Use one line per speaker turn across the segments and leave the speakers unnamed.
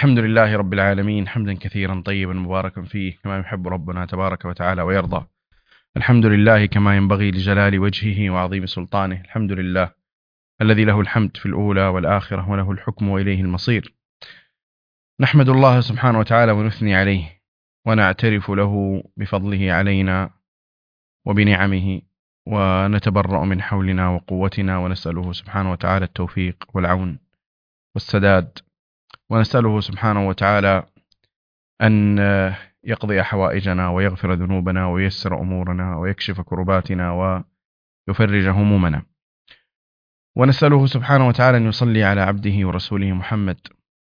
الحمد لله رب العالمين حمدا كثيرا طيبا مباركا فيه كما يحب ربنا تبارك وتعالى ويرضى. الحمد لله كما ينبغي لجلال وجهه وعظيم سلطانه. الحمد لله الذي له الحمد في الأولى والآخرة وله الحكم وإليه المصير. نحمد الله سبحانه وتعالى ونثني عليه ونعترف له بفضله علينا وبنعمه، ونتبرأ من حولنا وقوتنا، ونسأله سبحانه وتعالى التوفيق والعون والسداد، ونسأله سبحانه وتعالى أن يقضي حوائجنا ويغفر ذنوبنا وييسر أمورنا ويكشف كرباتنا ويفرج همومنا، ونسأله سبحانه وتعالى أن يصلي على عبده ورسوله محمد،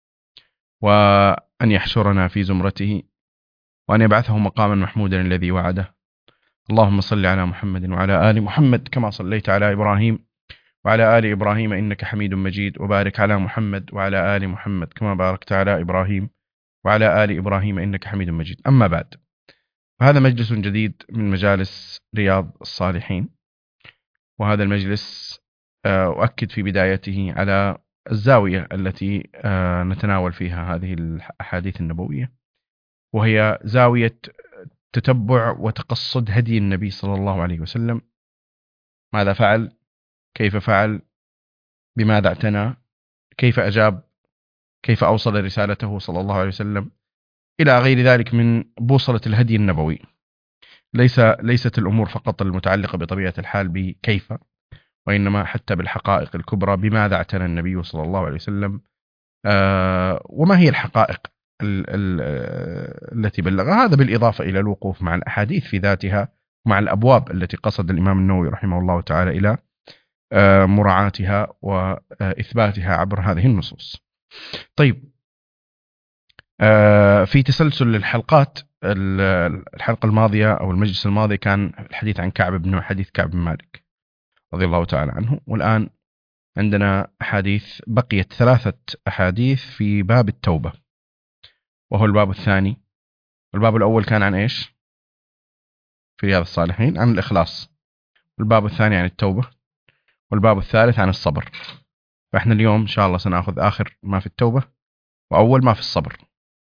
وأن يحشرنا في زمرته، وأن يبعثه مقاما محمودا الذي وعده. اللهم صل على محمد وعلى آل محمد كما صليت على إبراهيم وعلى آل إبراهيم إنك حميد مجيد، وبارك على محمد وعلى آل محمد كما باركت على إبراهيم وعلى آل إبراهيم إنك حميد مجيد. أما بعد، فهذا مجلس جديد من مجالس رياض الصالحين، وهذا المجلس أؤكد في بدايته على الزاوية التي نتناول فيها هذه الأحاديث النبوية، وهي زاوية تتبع وتقصد هدي النبي صلى الله عليه وسلم. ماذا فعل؟ كيف فعل؟ بماذا اعتنى؟ كيف أجاب؟ كيف أوصل رسالته صلى الله عليه وسلم؟ إلى غير ذلك من بوصلة الهدي النبوي. ليست الأمور فقط المتعلقة بطبيعة الحال بكيف، وإنما حتى بالحقائق الكبرى. بماذا اعتنى النبي صلى الله عليه وسلم؟ وما هي الحقائق التي بلغها؟ هذا بالإضافة إلى الوقوف مع الأحاديث في ذاتها، مع الأبواب التي قصد الإمام النووي رحمه الله تعالى إلى مراعاتها وإثباتها عبر هذه النصوص. طيب، في تسلسل الحلقات، الحلقة الماضية أو المجلس الماضي كان الحديث عن حديث كعب بن مالك رضي الله تعالى عنه، والآن عندنا بقيت 3 أحاديث في باب التوبة، وهو الباب الثاني. والباب الأول كان عن إيش في رياض الصالحين؟ عن الإخلاص. والباب الثاني عن التوبة، والباب الثالث عن الصبر. فإحنا اليوم إن شاء الله سنأخذ آخر ما في التوبة وأول ما في الصبر.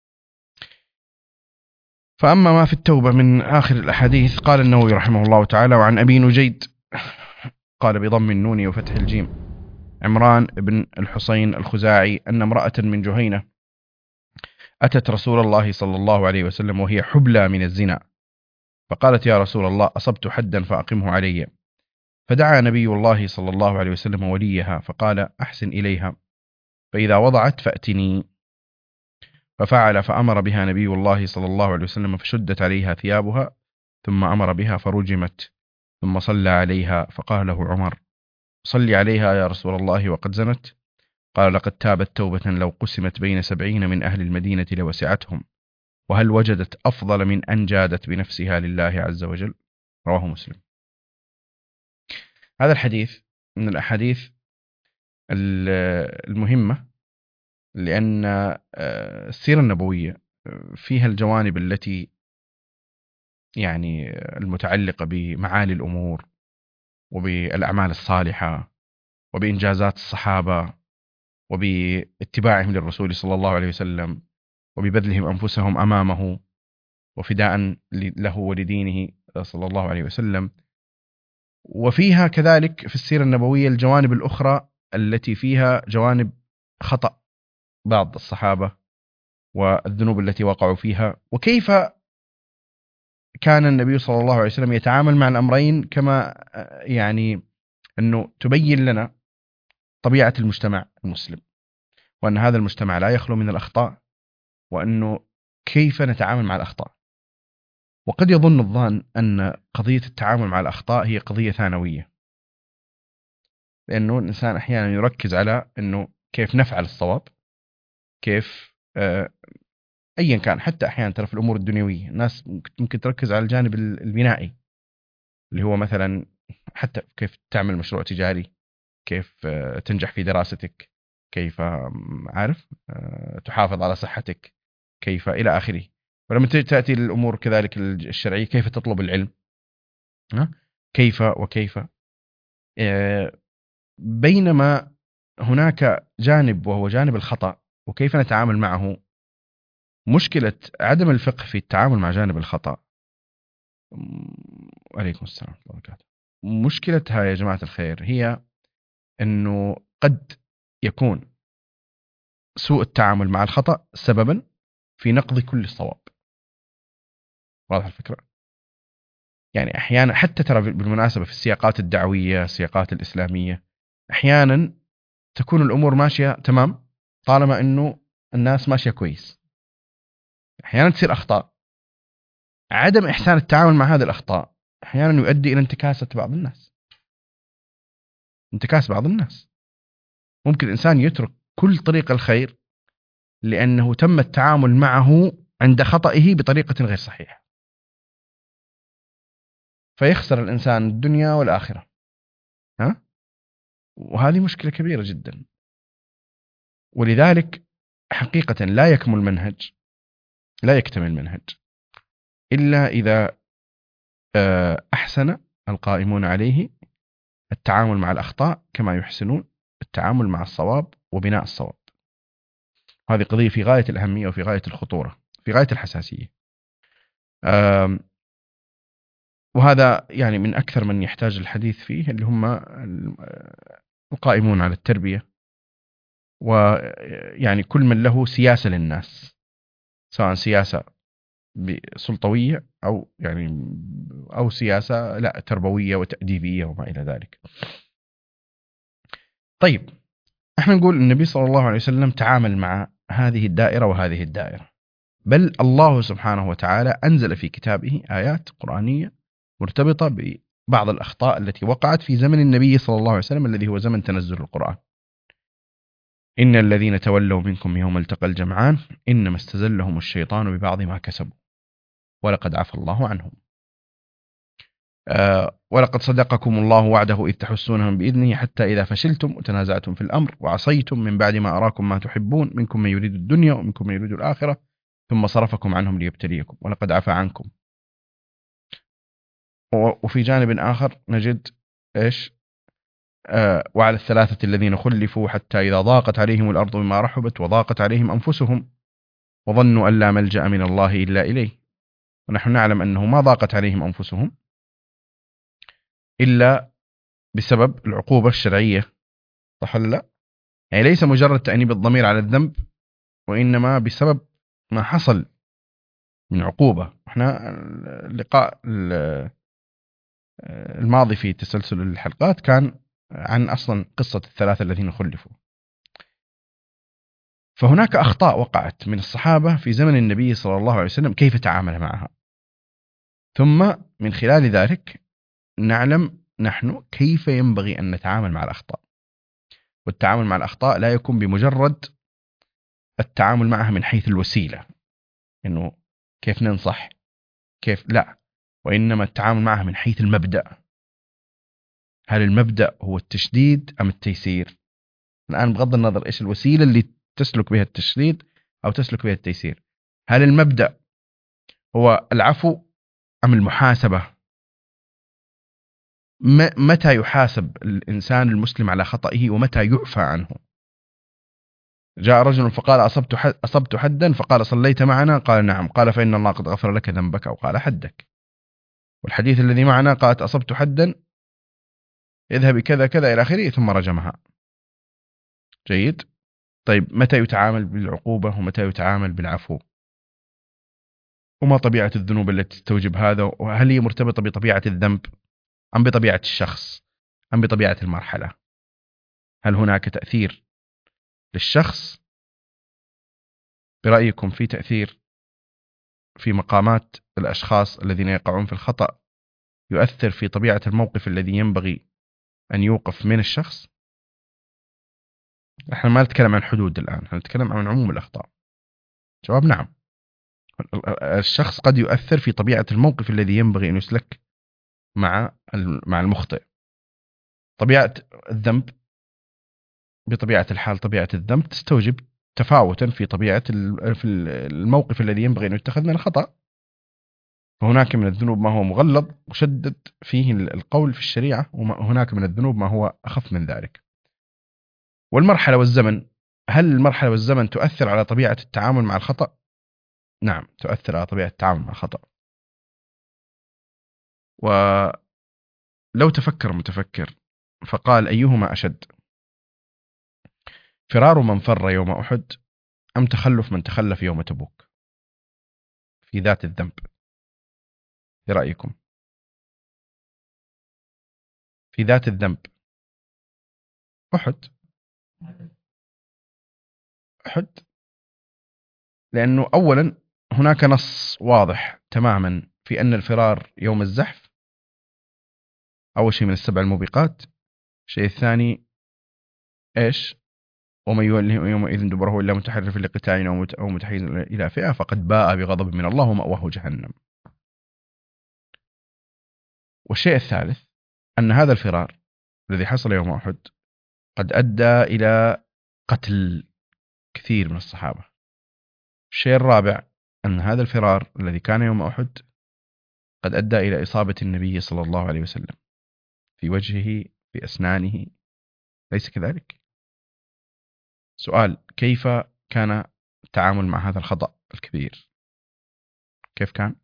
فأما ما في التوبة من آخر الأحاديث، قال النووي رحمه الله تعالى: وعن أبي نجيد، قال بضم النون وفتح الجيم، عمران بن الحصين الخزاعي، أن امرأة من جهينة أتت رسول الله صلى الله عليه وسلم وهي حبلى من الزنا، فقالت: يا رسول الله، أصبت حدا فأقمه علي. فدعا نبي الله صلى الله عليه وسلم وليها فقال: أحسن إليها، فإذا وضعت فأتني. ففعل، فأمر بها نبي الله صلى الله عليه وسلم، فشدت عليها ثيابها، ثم أمر بها فرجمت، ثم صلى عليها. فقال له عمر: صلي عليها يا رسول الله وقد زنت؟ قال: لقد تابت توبة لو قسمت بين 70 من أهل المدينة لوسعتهم، وهل وجدت أفضل من أن جادت بنفسها لله عز وجل؟ رواه مسلم. هذا الحديث من الأحاديث المهمة، لأن السيرة النبوية فيها الجوانب التي يعني المتعلقة بمعالي الأمور وبالأعمال الصالحة وبإنجازات الصحابة وباتباعهم للرسول صلى الله عليه وسلم وببذلهم أنفسهم أمامه وفداء له ولدينه صلى الله عليه وسلم. وفيها كذلك في السيرة النبوية الجوانب الأخرى التي فيها جوانب خطأ بعض الصحابة والذنوب التي وقعوا فيها، وكيف كان النبي صلى الله عليه وسلم يتعامل مع الأمرين، كما يعني أنه تبين لنا طبيعة المجتمع المسلم، وأن هذا المجتمع لا يخلو من الأخطاء، وأنه كيف نتعامل مع الأخطاء. وقد يظن الظان أن قضية التعامل مع الأخطاء هي قضية ثانوية، لأنه الإنسان أحيانا يركز على أنه كيف نفعل الصواب، كيف أيا كان. حتى أحيانا ترى في الأمور الدنيوية الناس ممكن تركز على الجانب البنائي، اللي هو مثلا حتى كيف تعمل مشروع تجاري، كيف تنجح في دراستك، كيف عارف تحافظ على صحتك، كيف إلى آخره. ولما تأتي الأمور كذلك الشرعية، كيف تطلب العلم، كيف وكيف. بينما هناك جانب وهو جانب الخطأ، وكيف نتعامل معه مشكلة عدم الفقه في التعامل مع جانب الخطأ، عليكم السلام ورحمة الله وبركاته، مشكلتها يا جماعة الخير هي أنه قد يكون سوء التعامل مع الخطأ سببا في نقض كل الصواب. واضح الفكرة؟ يعني أحيانا حتى ترى بالمناسبة في السياقات الدعوية، السياقات الإسلامية، أحيانا تكون الأمور ماشية تمام طالما أنه الناس ماشية كويس. أحيانا تصير أخطاء، عدم إحسان التعامل مع هذه الأخطاء أحيانا يؤدي إلى انتكاسة بعض الناس. انتكاس بعض الناس، ممكن الإنسان يترك كل طريق الخير لأنه تم التعامل معه عند خطئه بطريقة غير صحيحة، فيخسر الإنسان الدنيا والآخرة. ها؟ وهذه مشكلة كبيرة جدا. ولذلك حقيقة لا يكمل منهج، لا يكتمل منهج إلا إذا أحسن القائمون عليه التعامل مع الأخطاء كما يحسنون التعامل مع الصواب وبناء الصواب. هذه قضية في غاية الأهمية وفي غاية الخطورة، في غاية الحساسية. وهذا يعني من أكثر من يحتاج الحديث فيه اللي هم القائمون على التربية، ويعني كل من له سياسة للناس، سواء سياسة سلطوية أو سياسة لا تربوية وتأديبية وما إلى ذلك. طيب، احنا نقول النبي صلى الله عليه وسلم تعامل مع هذه الدائرة وهذه الدائرة، بل الله سبحانه وتعالى أنزل في كتابه آيات قرآنية مرتبطة ببعض الأخطاء التي وقعت في زمن النبي صلى الله عليه وسلم الذي هو زمن تنزل القرآن. إن الذين تولوا منكم يوم التقى الجمعان إنما استزلهم الشيطان ببعض ما كسبوا ولقد عفى الله عنهم. ولقد صدقكم الله وعده إذ تحسونهم بإذنه حتى إذا فشلتم وتنازعتم في الأمر وعصيتم من بعد ما أراكم ما تحبون منكم من يريد الدنيا ومنكم من يريد الآخرة ثم صرفكم عنهم ليبتليكم ولقد عفى عنكم. وفي جانب آخر نجد إيش؟ وعلى الثلاثة الذين خلفوا حتى إذا ضاقت عليهم الأرض بما رحبت وضاقت عليهم أنفسهم وظنوا أن لا ملجأ من الله إلا إليه. ونحن نعلم أنه ما ضاقت عليهم أنفسهم إلا بسبب العقوبة الشرعية، صح ولا لا؟ يعني ليس مجرد تأنيب الضمير على الذنب، وإنما بسبب ما حصل من عقوبة. احنا اللقاء الماضي في تسلسل الحلقات كان عن أصلا قصة الثلاثة الذين خلفوا. فهناك أخطاء وقعت من الصحابة في زمن النبي صلى الله عليه وسلم، كيف تعامل معها؟ ثم من خلال ذلك نعلم نحن كيف ينبغي أن نتعامل مع الأخطاء. والتعامل مع الأخطاء لا يكون بمجرد التعامل معها من حيث الوسيلة، إنه كيف ننصح كيف، لا، وإنما التعامل معها من حيث المبدأ. هل المبدأ هو التشديد أم التيسير؟ الآن بغض النظر إيش الوسيلة اللي تسلك بها التشديد أو تسلك بها التيسير، هل المبدأ هو العفو أم المحاسبة؟ متى يحاسب الإنسان المسلم على خطئه ومتى يعفى عنه؟ جاء رجل فقال أصبت حدا، فقال صليت معنا؟ قال نعم. قال فإن الله قد غفر لك ذنبك، أو قال حدك. والحديث الذي معنا قالت أصبت حدا اذهب كذا كذا إلى آخره ثم رجمها. جيد. طيب، متى يتعامل بالعقوبة ومتى يتعامل بالعفو؟ وما طبيعة الذنوب التي تستوجب هذا؟ وهل هي مرتبطة بطبيعة الذنب أم بطبيعة الشخص أم بطبيعة المرحلة؟ هل هناك تأثير للشخص؟ برأيكم في تأثير في مقامات الأشخاص الذين يقعون في الخطأ يؤثر في طبيعة الموقف الذي ينبغي أن يوقف من الشخص؟ احنا ما نتكلم عن حدود الآن، احنا نتكلم عن عموم الأخطاء. جواب نعم. الشخص قد يؤثر في طبيعة الموقف الذي ينبغي أن يسلك مع المخطئ. طبيعة الذنب بطبيعة الحال، طبيعة الذنب تستوجب تفاوتا في طبيعة الموقف الذي ينبغي أن يتخذ من الخطأ. فهناك من الذنوب ما هو مغلظ وشدد فيه القول في الشريعة، وهناك من الذنوب ما هو أخف من ذلك. والمرحلة والزمن، هل المرحلة والزمن تؤثر على طبيعة التعامل مع الخطأ؟ نعم تؤثر على طبيعة التعامل مع الخطأ. ولو تفكر متفكر فقال أيهما أشد، فرار من فر يوم أحد أم تخلف من تخلف يوم تبوك في ذات الذنب؟ في رأيكم في ذات الذنب؟ أحد. أحد لأنه أولا هناك نص واضح تماما في أن الفرار يوم الزحف أول شيء من السبع الموبقات. الشيء الثاني إيش؟ ومن يولهم يومئذ دبره إلا متحرف لقتال أو متحيز إلى فئة فقد باء بغضب من الله ومأواه جهنم. والشيء الثالث أن هذا الفرار الذي حصل يوم أحد قد أدى إلى قتل كثير من الصحابة. الشيء الرابع أن هذا الفرار الذي كان يوم أحد قد أدى إلى إصابة النبي صلى الله عليه وسلم في وجهه في أسنانه، ليس كذلك؟ سؤال: كيف كان التعامل مع هذا الخطأ الكبير؟ كيف كان؟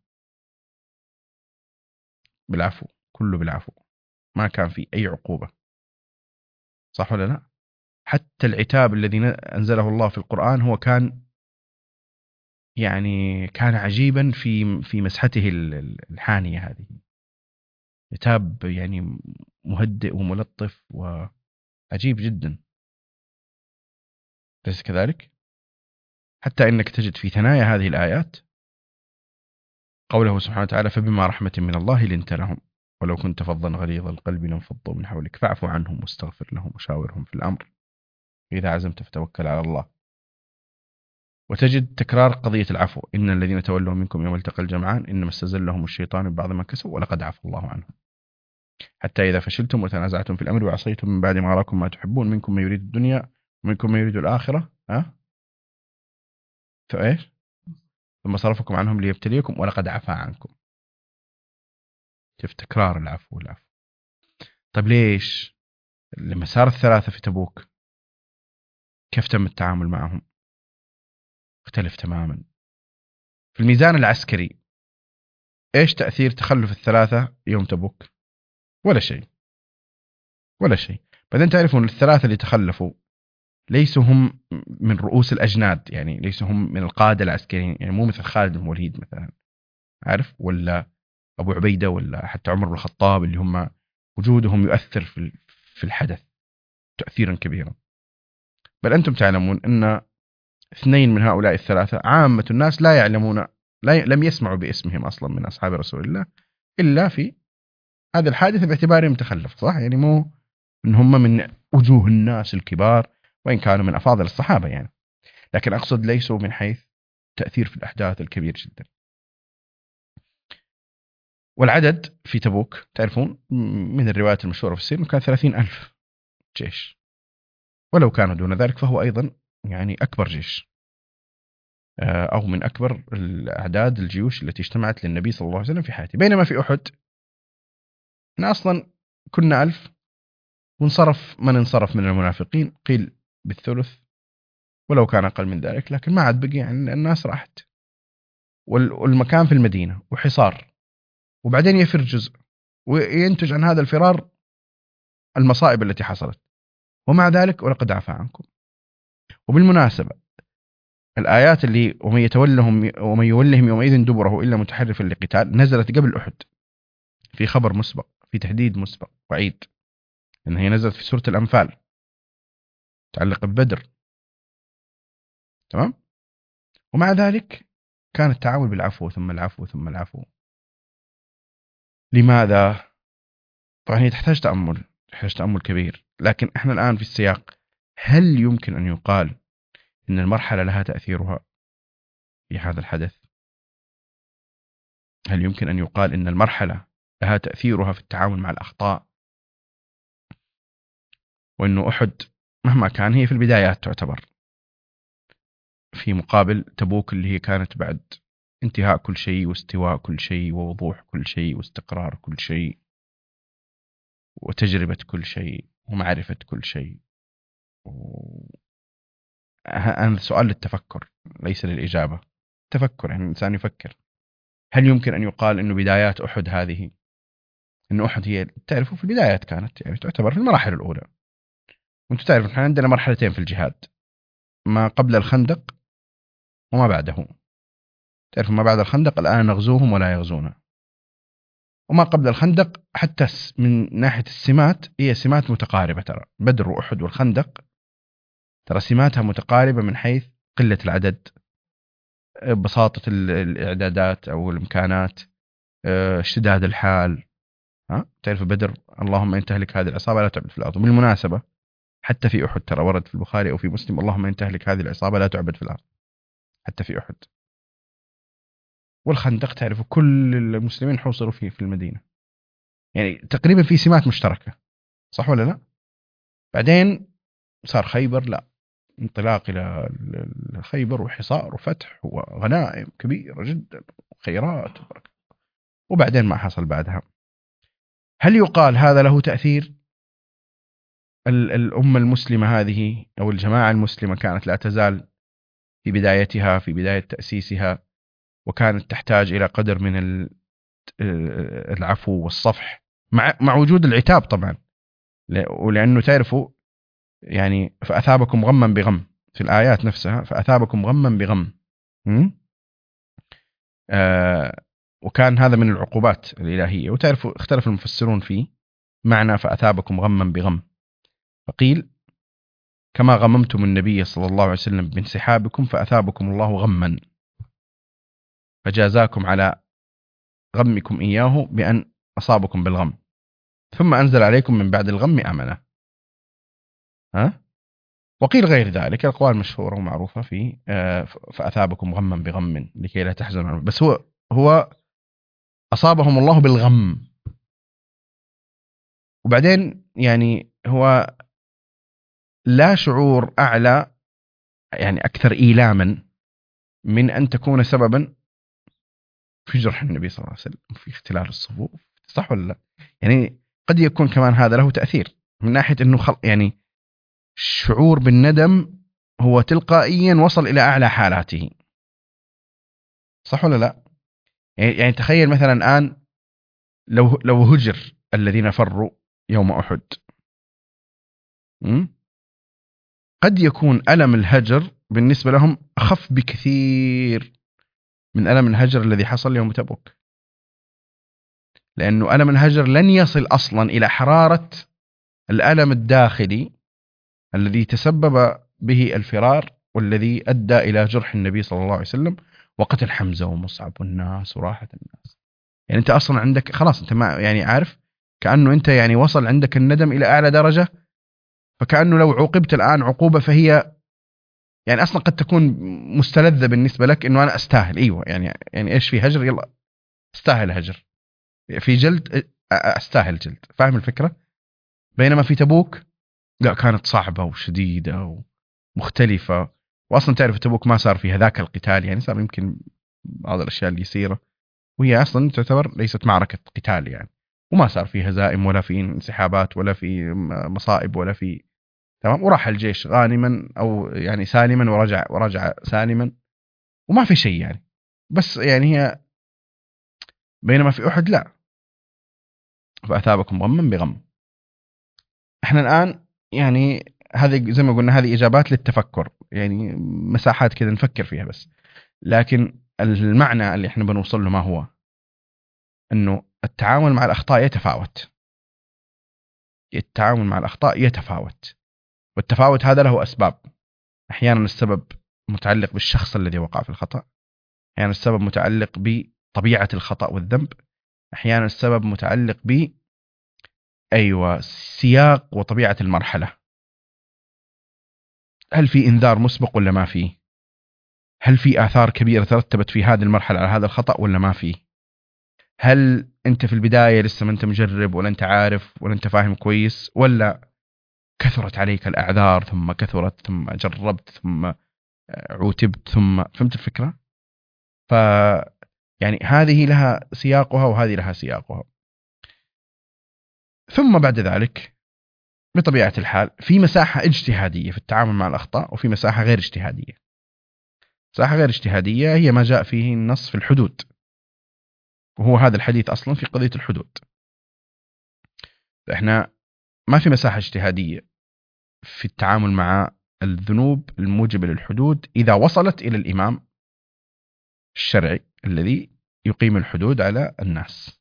بالعفو، كله بالعفو، ما كان في أي عقوبة، صح ولا لا؟ حتى العتاب الذي أنزله الله في القرآن هو كان يعني كان عجيبا في مسحته الحانية هذه، عتاب يعني مهدئ وملطف وعجيب جدا، ليس كذلك؟ حتى إنك تجد في ثنايا هذه الآيات قوله سبحانه وتعالى: فبما رحمة من الله لنت لهم ولو كنت فظا غليظ القلب لانفضوا من حولك فاعف عنهم واستغفر لهم وشاورهم في الأمر إذا عزمت فتوكل على الله. وتجد تكرار قضية العفو: إن الذين تولوا منكم يوم التقى الجمعان إنما استزلهم الشيطان ببعض ما كسبوا ولقد عفى الله عنهم. حتى إذا فشلتم وتنازعتم في الأمر وعصيتم من بعد ما أراكم ما تحبون منكم من يريد الدنيا ومنكم من يريد الآخرة فإيش؟ ثم صرفكم عنهم ليبتليكم ولقد عفى عنكم. كيف تكرار العفو والعفو؟ طيب ليش لما صار الثلاثة في تبوك كيف تم التعامل معهم؟ اختلف تماما. في الميزان العسكري ايش تأثير تخلف الثلاثة يوم تبوك؟ ولا شيء، ولا شيء. بعدين تعرفون الثلاثة اللي تخلفوا ليسوا هم من رؤوس الأجناد، يعني ليسوا هم من القادة العسكريين، يعني مو مثل خالد بن الوليد مثلا، عارف، ولا أبو عبيدة، ولا حتى عمر بن الخطاب، اللي هم وجودهم يؤثر في الحدث تأثيرا كبيرا. بل أنتم تعلمون أن اثنين من هؤلاء الثلاثة عامة الناس لا يعلمون، لم يسمعوا باسمهم أصلا من أصحاب رسول الله إلا في هذا الحادث باعتبارهم تخلف، صح؟ يعني مو إن هم من وجوه الناس الكبار وإن كانوا من أفاضل الصحابة يعني، لكن أقصد ليسوا من حيث تأثير في الأحداث الكبير جدا. والعدد في تبوك تعرفون من الروايات المشهورة في السير كان 30,000 جيش، ولو كانوا دون ذلك فهو أيضا يعني أكبر جيش، أو من أكبر الأعداد الجيوش التي اجتمعت للنبي صلى الله عليه وسلم في حياته. بينما في أحد إحنا أصلا كنا 1000 وانصرف من انصرف من المنافقين، قيل بالثلث ولو كان أقل من ذلك، لكن ما عاد بقي، يعني الناس راحت، والمكان في المدينة وحصار، وبعدين يفر جزء وينتج عن هذا الفرار المصائب التي حصلت، ومع ذلك ولقد عفى عنكم. وبالمناسبة الآيات اللي ومن يولهم يومئذ دبره إلا متحرفا لقتال نزلت قبل أحد في خبر مسبق، في تهديد مسبق وعيد، إن هي نزلت في سورة الأنفال تعلق ببدر، تمام؟ ومع ذلك كان التعامل بالعفو ثم العفو ثم العفو. لماذا؟ طبعا هي تحتاج تأمل كبير، لكن احنا الآن في السياق. هل يمكن أن يقال إن المرحلة لها تأثيرها في هذا الحدث؟ هل يمكن أن يقال إن المرحلة لها تأثيرها في التعامل مع الأخطاء؟ وإنه أحد مهما كان هي في البدايات تعتبر، في مقابل تبوك اللي هي كانت بعد انتهاء كل شيء واستواء كل شيء ووضوح كل شيء واستقرار كل شيء وتجربة كل شيء ومعرفة كل شيء. أنا سؤال للتفكر ليس للإجابة. تفكر، يعني الإنسان يفكر هل يمكن أن يقال أنه بدايات أحد هذه، أنه أحد هي تعرفوا في البدايات كانت يعني تعتبر في المراحل الأولى. وأنتم تعرفوا نحن عندنا مرحلتين في الجهاد، ما قبل الخندق وما بعده. تعرفوا ما بعد الخندق الآن نغزوهم ولا يغزونا، وما قبل الخندق حتى من ناحية السمات هي سمات متقاربة. ترى بدر وأحد والخندق ترى سماتها متقاربة من حيث قلة العدد، بساطة الإعدادات أو الإمكانات، اشتداد الحال. تعرف بدر اللهم إن تهلك هذه العصابة لا تعبد في الأرض. بالمناسبة حتى في أحد ترى ورد في البخاري أو في مسلم اللهم إن تهلك هذه العصابة لا تعبد في الأرض، حتى في أحد. والخندق تعرف كل المسلمين حوصروا فيه في المدينة، يعني تقريبا في سمات مشتركة، صح ولا لا؟ بعدين صار خيبر، لا، انطلاق إلى خيبر وحصار وفتح وغنائم كبيرة جدا وخيرات وبركة. وبعدين ما حصل بعدها. هل يقال هذا له تأثير؟ الأمة المسلمة هذه أو الجماعة المسلمة كانت لا تزال في بدايتها، في بداية تأسيسها، وكانت تحتاج إلى قدر من العفو والصفح مع وجود العتاب طبعا، ولأنه تعرفوا يعني فأثابكم غما بغم في الآيات نفسها، فأثابكم غما بغم. وكان هذا من العقوبات الإلهية. وتعرفوا اختلف المفسرون فيه معنى فأثابكم غما بغم، فقيل كما غممتم النبي صلى الله عليه وسلم بانسحابكم فأثابكم الله غما، فجازاكم على غمكم إياه بأن أصابكم بالغم ثم أنزل عليكم من بعد الغم أمنة. وقيل غير ذلك، الأقوال مشهورة ومعروفة في فأثابكم غما بغم لكي لا تحزنوا. بس هو أصابهم الله بالغم. وبعدين يعني هو لا شعور أعلى يعني أكثر إيلاما من أن تكون سببا في جرح النبي صلى الله عليه وسلم، في اختلال الصفوف، صح ولا لا؟ يعني قد يكون كمان هذا له تأثير من ناحية أنه يعني شعور بالندم هو تلقائيا وصل إلى أعلى حالاته، صح ولا لا؟ يعني تخيل مثلا الآن لو هجر الذين فروا يوم أحد، قد يكون ألم الهجر بالنسبة لهم أخف بكثير من ألم الهجر الذي حصل يوم تبوك، لأنه ألم الهجر لن يصل أصلا إلى حرارة الألم الداخلي الذي تسبب به الفرار والذي أدى إلى جرح النبي صلى الله عليه وسلم وقتل حمزة ومصعب والناس وراحة الناس. يعني أنت أصلا عندك خلاص، أنت ما يعني عارف كأنه أنت يعني وصل عندك الندم إلى أعلى درجة، فكأنه لو عوقبت الآن عقوبة فهي يعني أصلا قد تكون مستلذة بالنسبة لك، إنه أنا أستاهل. أيوة يعني إيش في هجر، يلا أستاهل هجر، في جلد أستاهل جلد، فاهم الفكرة؟ بينما في تبوك لا، كانت صعبة وشديدة ومختلفة. وأصلا تعرف تبوك ما صار فيها ذاك القتال، يعني صار يمكن بعض الأشياء اليسيرة، وهي أصلا تعتبر ليست معركة قتال يعني، وما صار فيها هزائم ولا في انسحابات ولا في مصائب ولا في تمام. وراح الجيش غانما أو يعني سالما ورجع سالما وما في شيء يعني. بس يعني هي بينما في أحد لا، فأثابكم غما بغم. احنا الآن يعني هذه زي ما قلنا هذه إجابات للتفكر، يعني مساحات كذا نفكر فيها بس. لكن المعنى اللي احنا بنوصل له ما هو؟ انه التعامل مع الأخطاء يتفاوت. التعامل مع الأخطاء يتفاوت، والتفاوت هذا له أسباب. أحيانا السبب متعلق بالشخص الذي وقع في الخطأ، أحيانا السبب متعلق بطبيعة الخطأ والذنب، أحيانا السبب متعلق سياق وطبيعة المرحلة. هل في إنذار مسبق ولا ما فيه؟ هل في آثار كبيرة ترتبت في هذه المرحلة على هذا الخطأ ولا ما فيه؟ هل أنت في البداية لسه ما أنت مجرب ولا أنت عارف ولا أنت فاهم كويس، ولا كثرت عليك الأعذار ثم كثرت ثم جربت ثم عوتبت ثم فهمت الفكرة؟ يعني هذه لها سياقها وهذه لها سياقها. ثم بعد ذلك بطبيعة الحال في مساحة اجتهادية في التعامل مع الأخطاء وفي مساحة غير اجتهادية. مساحة غير اجتهادية هي ما جاء فيه النص في الحدود، وهو هذا الحديث أصلا في قضية الحدود. فإحنا ما في مساحة اجتهادية في التعامل مع الذنوب الموجبة للحدود إذا وصلت إلى الإمام الشرعي الذي يقيم الحدود على الناس.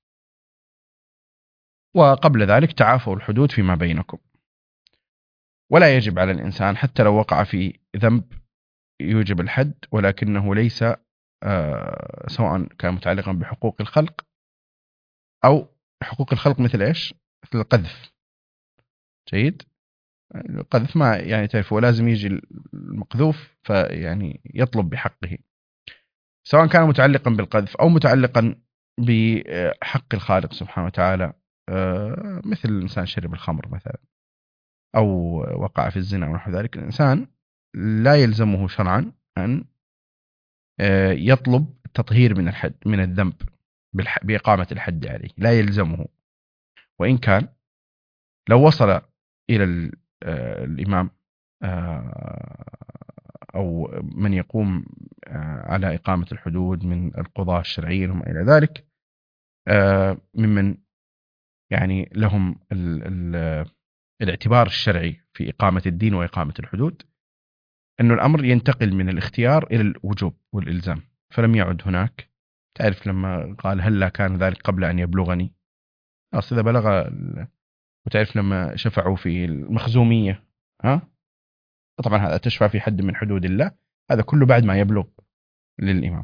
وقبل ذلك تعافوا الحدود فيما بينكم، ولا يجب على الإنسان حتى لو وقع في ذنب يوجب الحد ولكنه ليس سواء كان متعلقا بحقوق الخلق أو حقوق الخلق مثل إيش؟ مثل القذف. جيد؟ القذف ما يعني تعرفوا لازم يجي المقذوف فيعني يطلب بحقه، سواء كان متعلقا بالقذف أو متعلقا بحق الخالق سبحانه وتعالى، مثل الإنسان شرب الخمر مثلا أو وقع في الزنا ونحو ذلك. الإنسان لا يلزمه شرعا أن يطلب التطهير من الحد من الذنب بإقامة الحد عليه، لا يلزمه. وإن كان لو وصل إلى الإمام أو من يقوم على إقامة الحدود من القضاة الشرعيين وما إلى ذلك، ممن يعني لهم الاعتبار الشرعي في إقامة الدين وإقامة الحدود، أنه الأمر ينتقل من الاختيار إلى الوجوب والإلزام، فلم يعد هناك. تعرف لما قال هل لا كان ذلك قبل أن يبلغني، أصل إذا بلغ. وتعرف لما شفعوا في المخزومية، طبعا هذا تشفع في حد من حدود الله، هذا كله بعد ما يبلغ للإمام.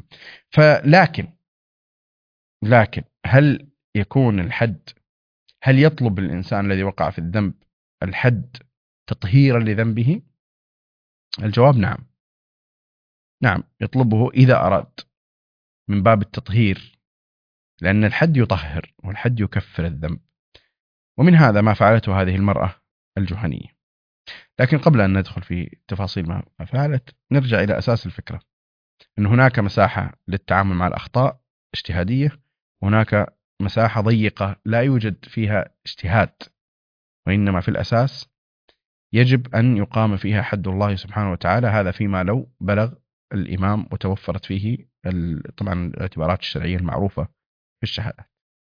لكن هل يكون الحد، هل يطلب الإنسان الذي وقع في الذنب الحد تطهيرا لذنبه؟ الجواب نعم يطلبه إذا أراد من باب التطهير، لأن الحد يطهر والحد يكفر الذنب، ومن هذا ما فعلته هذه المرأة الجهنية. لكن قبل أن ندخل في تفاصيل ما فعلت، نرجع إلى أساس الفكرة، أن هناك مساحة للتعامل مع الأخطاء اجتهادية، وهناك مساحة ضيقة لا يوجد فيها اجتهاد، وإنما في الأساس يجب أن يقام فيها حد الله سبحانه وتعالى. هذا فيما لو بلغ الإمام وتوفرت فيه طبعا الاعتبارات الشرعية المعروفة في الشهادة.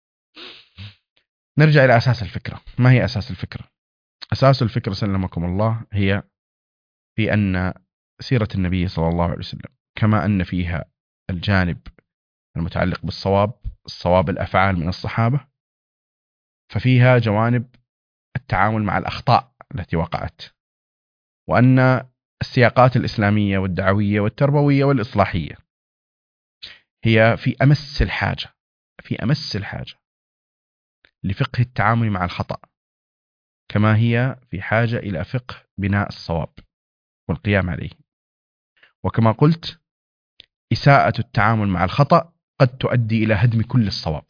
نرجع إلى أساس الفكرة. ما هي أساس الفكرة؟ أساس الفكرة سلمكم الله هي في أن سيرة النبي صلى الله عليه وسلم كما أن فيها الجانب المتعلق الصواب الأفعال من الصحابة، ففيها جوانب التعامل مع الأخطاء التي وقعت، وأن السياقات الإسلامية والدعوية والتربوية والإصلاحية هي في أمس الحاجة لفقه التعامل مع الخطأ، كما هي في حاجة إلى فقه بناء الصواب والقيام عليه. وكما قلت، إساءة التعامل مع الخطأ قد تؤدي إلى هدم كل الصواب.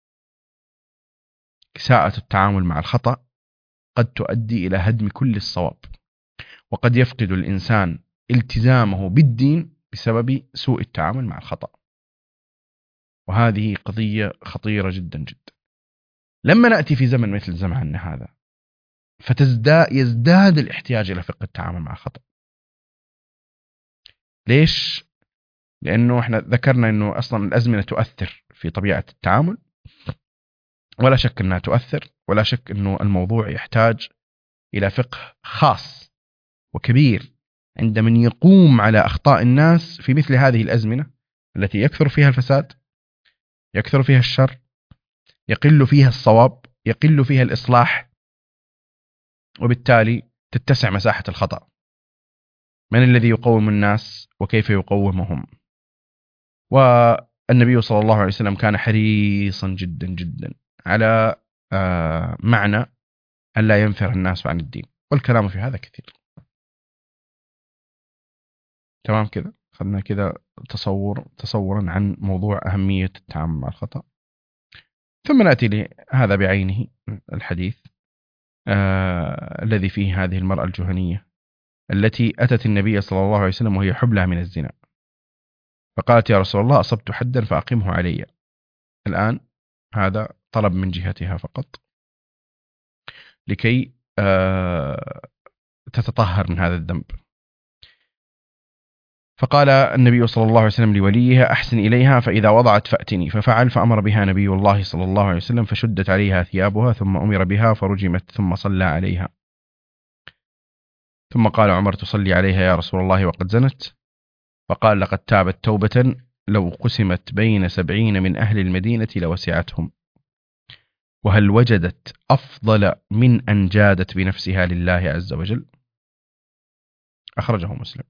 إساءة التعامل مع الخطأ قد تؤدي إلى هدم كل الصواب، وقد يفقد الإنسان التزامه بالدين بسبب سوء التعامل مع الخطأ. وهذه قضية خطيرة جدا جدا. لما نأتي في زمن مثل زماننا هذا يزداد الاحتياج إلى فقه التعامل مع الخطأ. ليش؟ لأنه احنا ذكرنا أنه أصلا الأزمنة تؤثر في طبيعة التعامل، ولا شك أنها تؤثر، ولا شك أنه الموضوع يحتاج إلى فقه خاص وكبير عند من يقوم على أخطاء الناس في مثل هذه الأزمنة التي يكثر فيها الفساد، يكثر فيها الشر، يقل فيها الصواب، يقل فيها الإصلاح، وبالتالي تتسع مساحة الخطأ. من الذي يقوم الناس وكيف يقومهم؟ والنبي صلى الله عليه وسلم كان حريصا جدا جدا على معنى أن لا ينفر الناس عن الدين، والكلام في هذا كثير. تمام كذا، أخذنا كذا تصورا عن موضوع أهمية التعامل مع الخطأ. ثم نأتي لهذا بعينه، الحديث الذي فيه هذه المرأة الجهنية التي أتت النبي صلى الله عليه وسلم وهي حبلى من الزنا، فقالت يا رسول الله أصبت حدا فأقمه علي. الآن هذا طلب من جهتها فقط لكي تتطهر من هذا الذنب. فقال النبي صلى الله عليه وسلم لوليها: أحسن إليها فإذا وضعت فأتني. ففعل، فأمر بها نبي الله صلى الله عليه وسلم فشدت عليها ثيابها، ثم أمر بها فرجمت، ثم صلى عليها. ثم قال عمر: تصلي عليها يا رسول الله وقد زنت؟ فقال: لقد تابت توبة لو قسمت بين 70 من أهل المدينة لوسعتهم، وهل وجدت أفضل من أن جادت بنفسها لله عز وجل؟ أخرجه مسلم.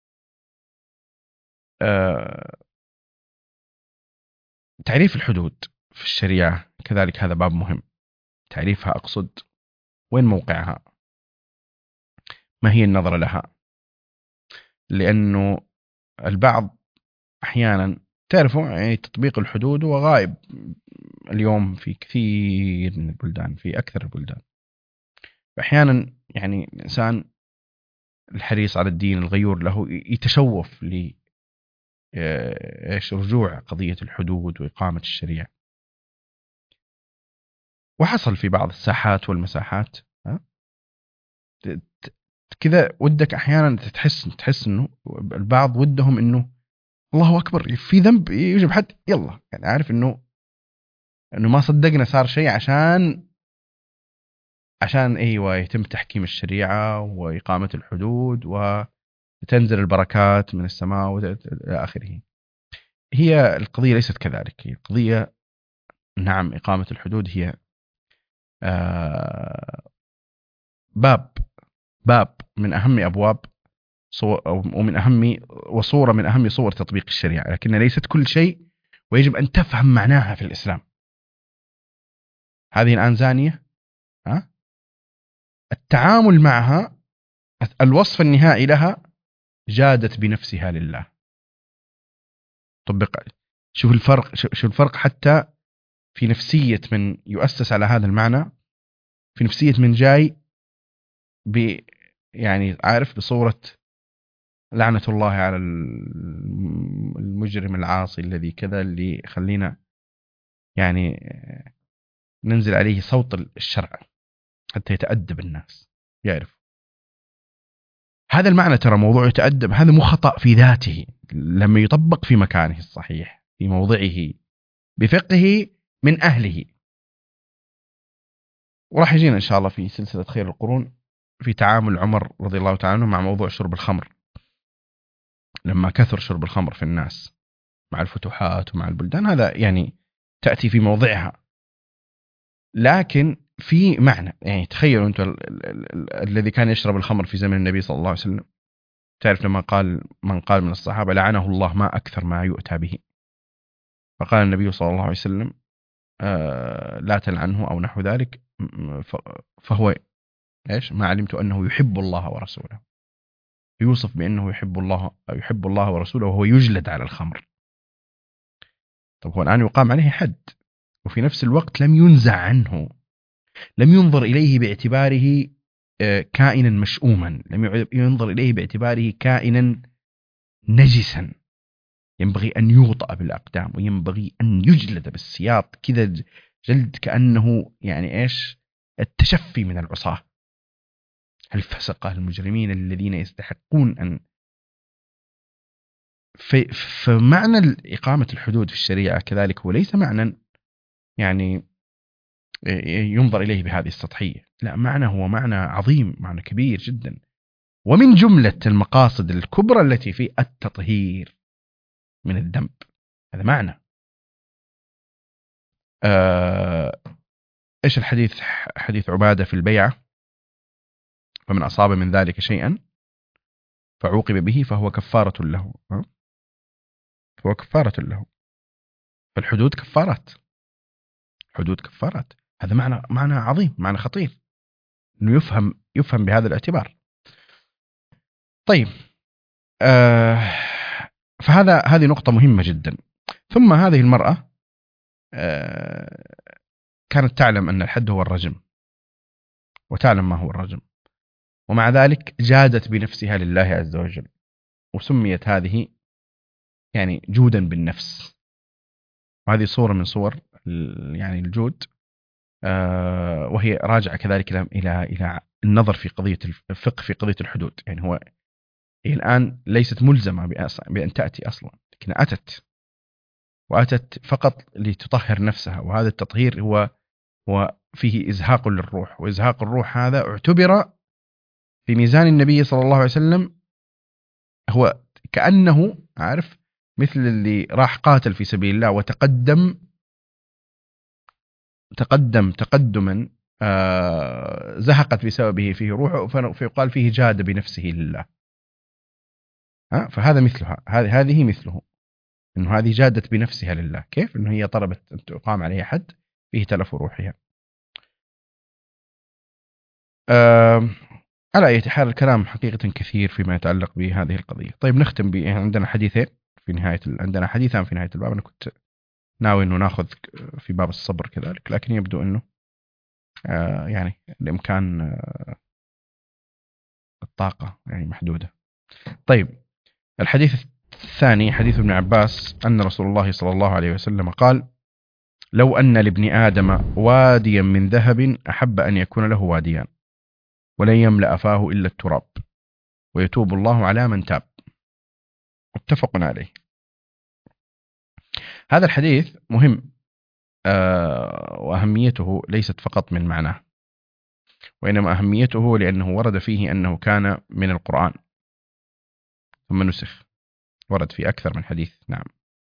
تعريف الحدود في الشريعة كذلك هذا باب مهم. تعريفها أقصد، وين موقعها؟ ما هي النظرة لها؟ لأنه البعض أحيانا تعرفوا يعني تطبيق الحدود هو غائب اليوم في كثير من البلدان، في أكثر البلدان. أحيانا يعني الإنسان الحريص على الدين الغيور له يتشوف ل رجوع قضية الحدود وإقامة الشريعة. وحصل في بعض الساحات والمساحات كذا ودك أحيانا تحس إنه البعض ودهم إنه الله أكبر في ذنب يجب حد يلا، يعني عارف إنه ما صدقنا صار شيء عشان أيوة يتم تحكيم الشريعة وإقامة الحدود وتنزل البركات من السماء وإلى آخره. هي القضية ليست كذلك. هي القضية نعم إقامة الحدود هي باب من أهم أبواب ومن أهم وصورة من أهم صور تطبيق الشريعة، لكن ليست كل شيء، ويجب أن تفهم معناها في الإسلام. هذه الآن زانية، التعامل معها الوصف النهائي لها جادت بنفسها لله. طبق، شوف الفرق حتى في نفسية من يؤسس على هذا المعنى، في نفسية من جاي يعني عارف بصورة لعنة الله على المجرم العاصي الذي كذا، اللي خلينا يعني ننزل عليه صوت الشرع حتى يتأدب الناس يعرف هذا المعنى. ترى موضوع يتأدب هذا مو خطأ في ذاته لما يطبق في مكانه الصحيح في موضعه بفقه من أهله. وراح يجينا إن شاء الله في سلسلة خير القرون في تعامل عمر رضي الله تعالى عنه مع موضوع شرب الخمر، لما كثر شرب الخمر في الناس مع الفتوحات ومع البلدان، هذا يعني تأتي في موضعها. لكن في معنى، يعني تخيلوا أنتم الذي كان يشرب الخمر في زمن النبي صلى الله عليه وسلم، تعرف لما قال من قال من الصحابة لعنه الله ما أكثر ما يؤتى به، فقال النبي صلى الله عليه وسلم لا تلعنه أو نحو ذلك، فهو إيش ما علمت أنه يحب الله ورسوله. يوصف بأنه يحب الله ورسوله وهو يجلد على الخمر. طب هو الآن يقام عليه حد، وفي نفس الوقت لم ينزع عنه، لم ينظر إليه باعتباره كائنا مشؤوما، لم ينظر إليه باعتباره كائنا نجسا ينبغي أن يوطأ بالأقدام وينبغي أن يجلد بالسياط كذا جلد كأنه يعني إيش التشفي من العصاة الفسقة المجرمين الذين يستحقون أن فمعنى إقامة الحدود في الشريعة كذلك هو ليس معنى يعني ينظر إليه بهذه السطحية، لا، معنى هو معنى عظيم، معنى كبير جدا، ومن جملة المقاصد الكبرى التي في التطهير من الذنب. هذا معنى. إيش الحديث؟ حديث عبادة في البيعة: فمن أصاب من ذلك شيئا فعوقب به فهو كفارة له. فهو كفارة له. فالحدود كفارات، حدود كفارات. هذا معنى عظيم، معنى خطير إنه يفهم بهذا الاعتبار. طيب، هذه نقطة مهمة جدا. ثم هذه المرأة كانت تعلم أن الحد هو الرجم، وتعلم ما هو الرجم، ومع ذلك جادت بنفسها لله عز وجل، وسميت هذه يعني جودا بالنفس. وهذه صورة من صور يعني الجود، وهي راجعة كذلك إلى النظر في قضية الفقه في قضية الحدود. يعني هو هي الآن ليست ملزمة بأن تأتي أصلا، لكن أتت، وأتت فقط لتطهر نفسها، وهذا التطهير هو فيه إزهاق للروح، وإزهاق الروح هذا اعتبر في ميزان النبي صلى الله عليه وسلم هو كأنه عارف مثل اللي راح قاتل في سبيل الله وتقدم تقدما زهقت بسببه فيه روحه، فيقال فيه جاد بنفسه لله. فهذا مثلها، هذه مثله، انه هذه جادت بنفسها لله. كيف؟ انه هي طلبت ان تقام عليها حد فيه تلف روحها. على أي حال الكلام حقيقة كثير فيما يتعلق بهذه القضية. طيب نختم عندنا حديثين في نهاية عندنا حديثان في نهاية الباب. أنا كنت ناوي أنه ناخذ في باب الصبر كذلك، لكن يبدو أنه يعني الإمكان الطاقة يعني محدودة. طيب الحديث الثاني حديث ابن عباس أن رسول الله صلى الله عليه وسلم قال: لو أن لابن آدم واديا من ذهب أحب أن يكون له واديان ولن يملأ فاه إلا التراب ويتوب الله على من تاب. متفق عليه. هذا الحديث مهم، وأهميته ليست فقط من معناه، وإنما أهميته لأنه ورد فيه أنه كان من القرآن ثم نسخ. ورد في أكثر من حديث، نعم،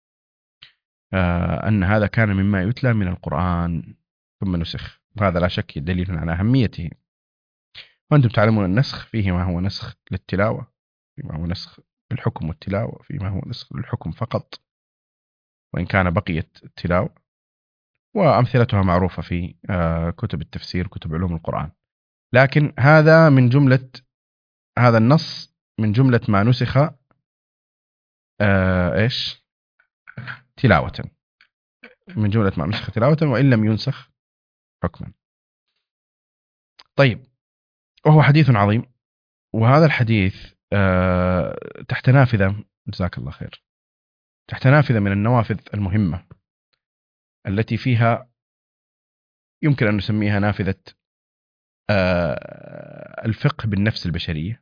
أن هذا كان مما يتلى من القرآن ثم نسخ، وهذا لا شك دليل على أهميته. وأنتم تعلمون النسخ فيه ما هو نسخ للتلاوة، فيما هو نسخ للحكم والتلاوة، فيما هو نسخ للحكم فقط وإن كان بقيت التلاوة، وأمثلتها معروفة في كتب التفسير، كتب علوم القرآن. لكن هذا من جملة هذا النص من جملة ما نسخ إيش تلاوة، من جملة ما نسخ تلاوة وإن لم ينسخ حكما. طيب، وهو حديث عظيم، وهذا الحديث تحت نافذة، جزاك الله خير، تحت نافذة من النوافذ المهمة التي فيها يمكن أن نسميها نافذة الفقه بالنفس البشرية،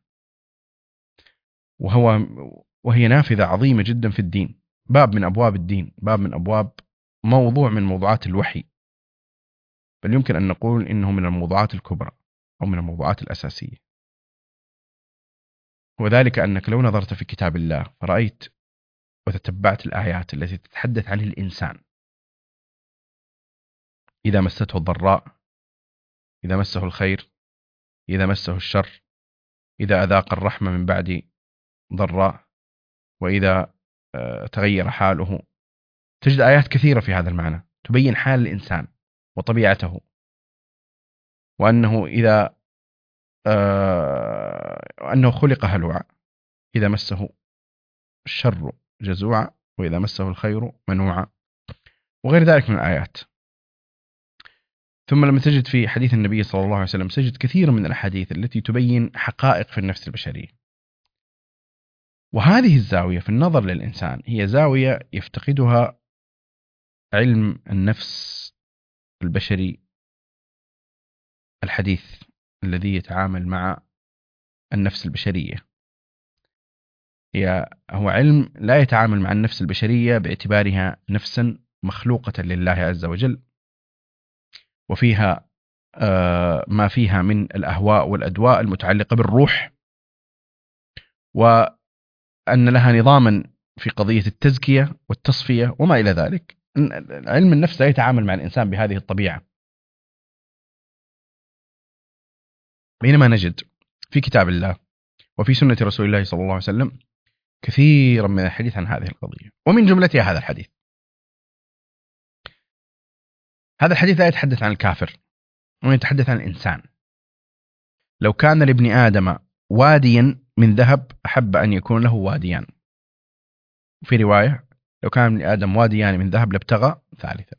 وهي نافذة عظيمة جدا في الدين، باب من أبواب الدين، باب من أبواب موضوع من موضوعات الوحي، بل يمكن أن نقول إنه من الموضوعات الكبرى أو من الموضوعات الأساسية. وذلك أنك لو نظرت في كتاب الله فرأيت وتتبعت الآيات التي تتحدث عن الإنسان إذا مسته الضراء، إذا مسه الخير، إذا مسه الشر، إذا أذاق الرحمة من بعد ضراء، وإذا تغير حاله، تجد آيات كثيرة في هذا المعنى تبين حال الإنسان وطبيعته، وأنه إذا أنه خلق هلوعا، إذا مسه الشر جزوعا، وإذا مسه الخير منوعا، وغير ذلك من الآيات. ثم لما تجد في حديث النبي صلى الله عليه وسلم تجد كثير من الأحاديث التي تبين حقائق في النفس البشرية. وهذه الزاوية في النظر للإنسان هي زاوية يفتقدها علم النفس البشري الحديث الذي يتعامل مع النفس البشرية. هو علم لا يتعامل مع النفس البشرية باعتبارها نفسا مخلوقة لله عز وجل، وفيها ما فيها من الأهواء والأدواء المتعلقة بالروح، وأن لها نظاما في قضية التزكية والتصفية وما إلى ذلك. علم النفس لا يتعامل مع الإنسان بهذه الطبيعة. بينما نجد في كتاب الله وفي سنة رسول الله صلى الله عليه وسلم كثيرا من الحديث عن هذه القضية، ومن جملتها هذا الحديث. هذا الحديث لا يتحدث عن الكافر، ويتحدث عن الإنسان. لو كان لابن آدم واديا من ذهب أحب أن يكون له واديان. وفي رواية لو كان لابن آدم واديان من ذهب لابتغى ثالثا.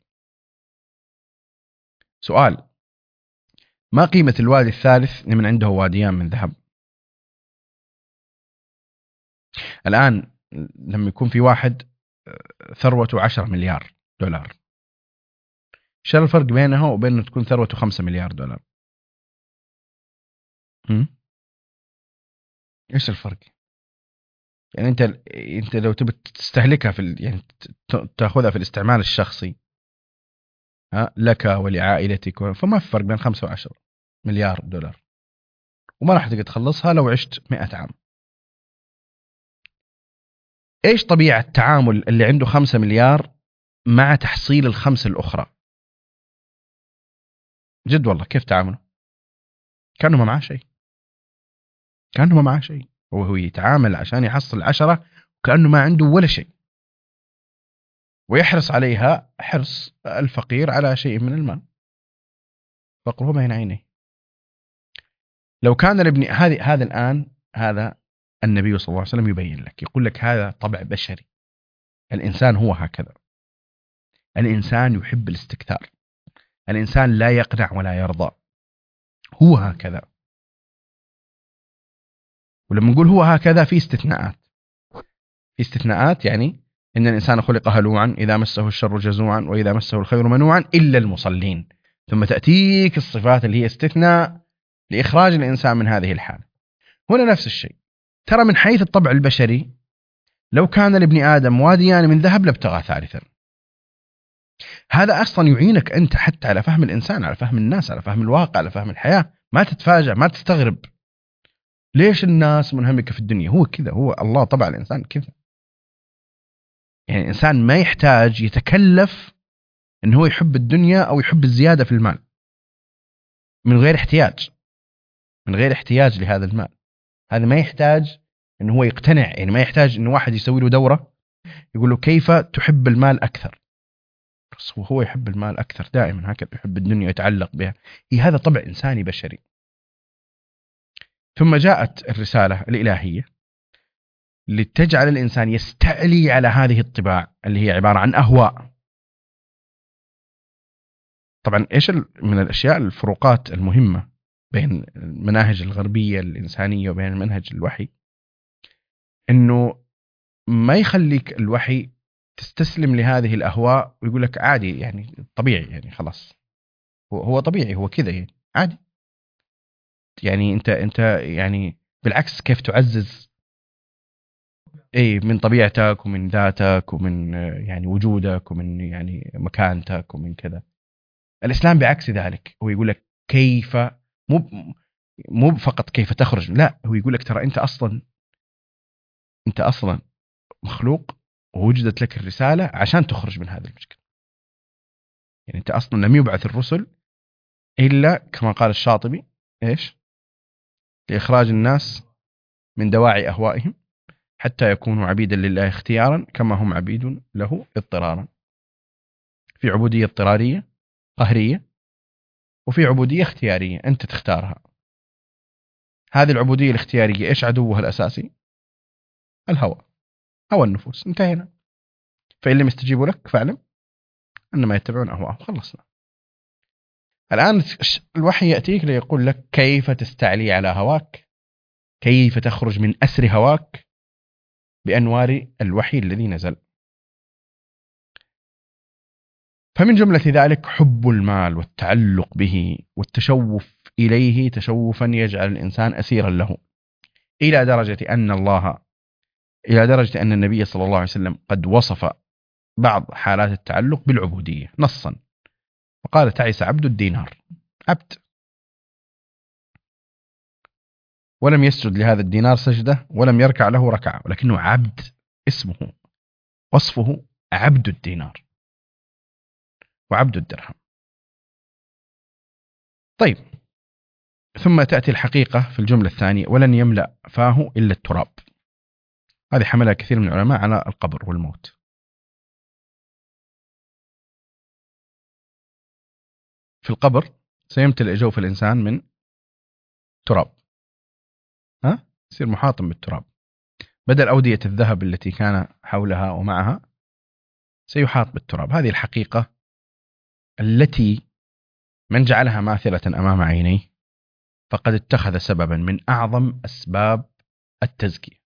سؤال: ما قيمة الوادي الثالث لمن عنده واديان من ذهب؟ الآن لما يكون في واحد ثروته 10 مليار دولار، شو الفرق بينها وبين أن تكون ثروته 5 مليار دولار؟ إيش الفرق؟ يعني أنت لو تبي تستهلكها يعني تأخذها في الاستعمال الشخصي لك ولعائلتك، فما في فرق بين 5 و10 مليار دولار، وما راح تقدر تخلصها لو عشت 100 عام. إيش طبيعة تعامل اللي عنده 5 مليار مع تحصيل الخمس الأخرى؟ جد والله كيف تعامله؟ كأنه ما معاه شيء، كأنه ما معاه شيء، وهو يتعامل عشان يحصل 10 وكأنه ما عنده ولا شيء، ويحرص عليها حرص الفقير على شيء من المال، فقره بين عينيه. لو كان الابن هذا الآن، هذا النبي صلى الله عليه وسلم يبين لك، يقول لك هذا طبع بشري، الإنسان هو هكذا، الإنسان يحب الاستكثار، الإنسان لا يقنع ولا يرضى، هو هكذا. ولما نقول هو هكذا في استثناءات، في استثناءات، يعني إن الإنسان خلق هلوعا إذا مسه الشر جزوعا وإذا مسه الخير منوعا إلا المصلين، ثم تأتيك الصفات اللي هي استثناء لإخراج الإنسان من هذه الحالة. هنا نفس الشيء، ترى من حيث الطبع البشري لو كان لابن آدم واديان من ذهب لابتغى ثالثا. هذا أصلا يعينك أنت حتى على فهم الإنسان، على فهم الناس، على فهم الواقع، على فهم الحياة. ما تتفاجأ، ما تستغرب ليش الناس منهمكة في الدنيا. هو كذا، هو الله طبع الإنسان كذا. يعني الإنسان ما يحتاج يتكلف إن هو يحب الدنيا أو يحب الزيادة في المال من غير احتياج، من غير احتياج لهذا المال. هذا ما يحتاج إن هو يقتنع، يعني ما يحتاج إن واحد يسوي له دورة يقول له كيف تحب المال أكثر، بس هو يحب المال أكثر دائما، هكذا يحب الدنيا يتعلق بها. هذا طبع إنساني بشري. ثم جاءت الرسالة الإلهية لتجعل الإنسان يستعلي على هذه الطباع اللي هي عبارة عن أهواء. طبعا إيش من الأشياء الفروقات المهمة بين المناهج الغربية الإنسانية وبين المنهج الوحي، إنه ما يخليك الوحي تستسلم لهذه الأهواء ويقول لك عادي، يعني طبيعي، يعني خلاص هو طبيعي، هو كذا، يعني عادي. يعني أنت يعني بالعكس، كيف تعزز من طبيعتك ومن ذاتك ومن يعني وجودك ومن يعني مكانتك ومن كذا. الإسلام بعكس ذلك، هو يقول لك كيف، مو فقط كيف تخرج، لا، هو يقول لك ترى أنت أصلا مخلوق ووجدت لك الرسالة عشان تخرج من هذه المشكلة. يعني أنت أصلا لم يبعث الرسل إلا كما قال الشاطبي إيش؟ لإخراج الناس من دواعي أهوائهم حتى يكونوا عبيدا لله اختيارا كما هم عبيد له اضطرارا. في عبودية اضطرارية قهرية، وفي عبودية اختيارية أنت تختارها. هذه العبودية الاختيارية إيش عدوها الأساسي؟ الهوى، هوى النفوس. انتهينا. فإن لم يستجيبوا لك فاعلم أنما يتبعون أهواءهم. خلصنا. الآن الوحي يأتيك ليقول لك كيف تستعلي على هواك، كيف تخرج من أسر هواك بأنوار الوحي الذي نزل. فمن جملة ذلك حب المال والتعلق به والتشوف إليه تشوفا يجعل الإنسان أسيرا له، إلى درجة أن النبي صلى الله عليه وسلم قد وصف بعض حالات التعلق بالعبودية نصا، وقال تعس عبد الدينار، عبد ولم يسجد لهذا الدينار سجدة ولم يركع له ركعة، ولكنه عبد، اسمه وصفه عبد الدينار وعبد الدرهم. طيب، ثم تأتي الحقيقة في الجملة الثانية ولن يملأ فاه إلا التراب. هذه حملها كثير من العلماء على القبر والموت. في القبر سيمتلئ جوف الإنسان من تراب، يصير محاطم بالتراب، بدل أودية الذهب التي كان حولها ومعها سيحاط بالتراب. هذه الحقيقة التي من جعلها ماثلة أمام عينيه فقد اتخذ سببا من أعظم أسباب التزكية.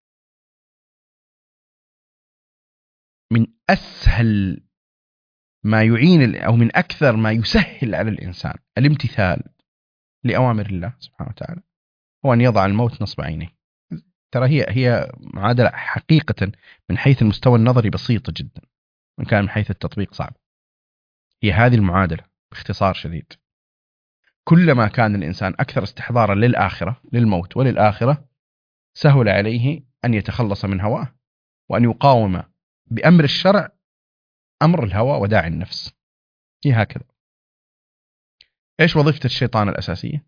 من أسهل ما يعين أو من أكثر ما يسهل على الإنسان الامتثال لأوامر الله سبحانه وتعالى هو أن يضع الموت نصب عينيه. ترى هي معادلة حقيقة من حيث المستوى النظري بسيطة جدا، وإن كان من حيث التطبيق صعب. هي هذه المعادلة باختصار شديد. كلما كان الإنسان أكثر استحضارا للآخرة، للموت وللآخرة، سهل عليه أن يتخلص من هواه وأن يقاوم بأمر الشرع أمر الهوى وداعي النفس. هي هكذا. إيش وظيفة الشيطان الأساسية؟